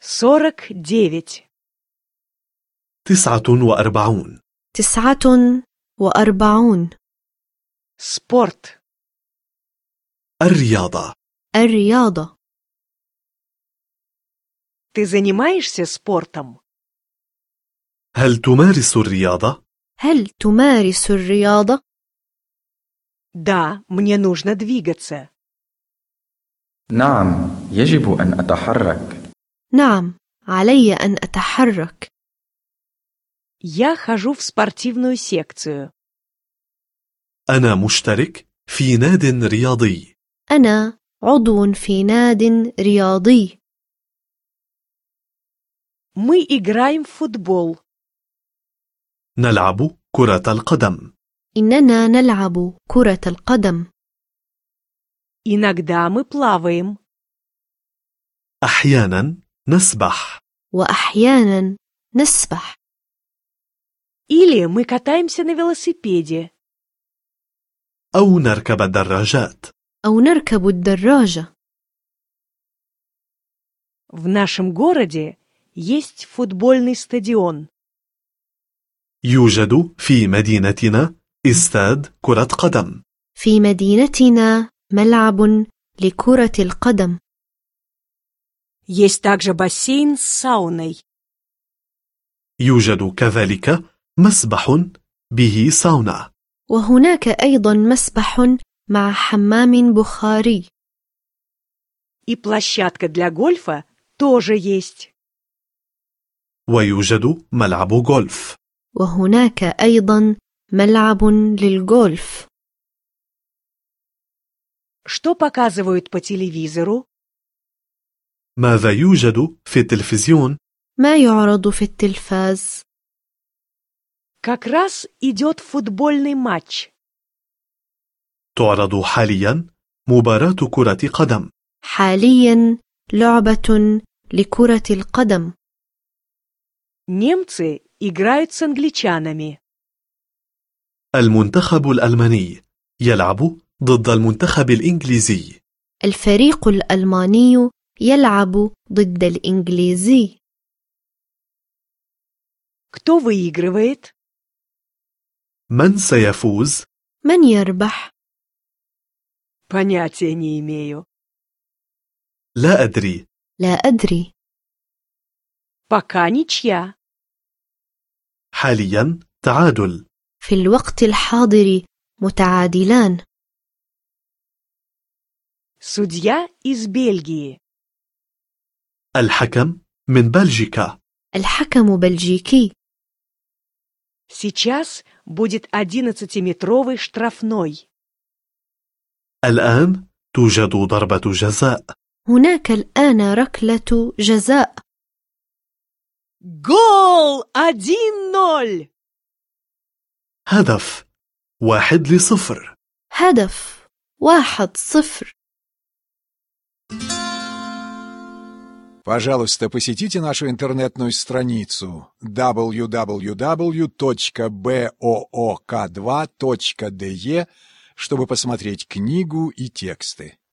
49. 49. 49. Спорт. الرياضة. الرياضة. Ты занимаешься спортом? هل تمارس الرياضة؟ هل تمارس الرياضة؟ Да, мне нужно двигаться. نعم، يجب أن أتحرك. نعم، علي أن أتحرك. Я хожу в спортивную секцию. أنا مشترك في ناد رياضي. أنا عضو في ناد رياضي. Мы играем в футбол. نلعب كرة القدم. إننا نلعب كرة القدم. Иногда мы плаваем. أحيانا نسبح. وأحيانا نسبح. Или мы катаемся на велосипеде. أو نركب الدراجات. أو نركب الدراجة. В нашем городе есть футбольный стадион. يوجد في مدينتنا استاد كرة قدم. في مدينتنا ملعب لكرة القدم. Есть также бассейн с сауной. يوجد كذلك مسبح به ساونا. وهناك أيضا مسبح مع حمام بخاري. И площадка для гольфа тоже есть. ويوجد ملعب غولف. وهناك أيضا ملعب للغولف. Что показывают по телевизору? ماذا يوجد في التلفزيون؟ ما يعرض في التلفاز؟ Как раз идет футбольный матч. تعرض حاليا مباراة كرة قدم. حاليا لعبة لكرة القدم. Немцы играют с англичанами. المنتخب الألماني يلعب ضد المنتخب الإنجليزي. الفريق الألماني يلعب ضد الإنجليزي. Кто выигрывает? من سيفوز؟ من يربح؟ Понятия не имею. لا أدري. لا أدري. Пока ничья. حاليا تعادل. في الوقت الحاضر متعادلان. Судья из Бельгии. الحكم من بلجيكا. الحكم بلجيكي. Сейчас будет 11-метровый штрафной. الآن توجد ضربة جزاء. هناك الآن ركلة جزاء. Гол! 1-0! هدف 1-0. هدف 1-0. Пожалуйста, посетите нашу интернетную страницу www.book2.de, чтобы посмотреть книгу и тексты.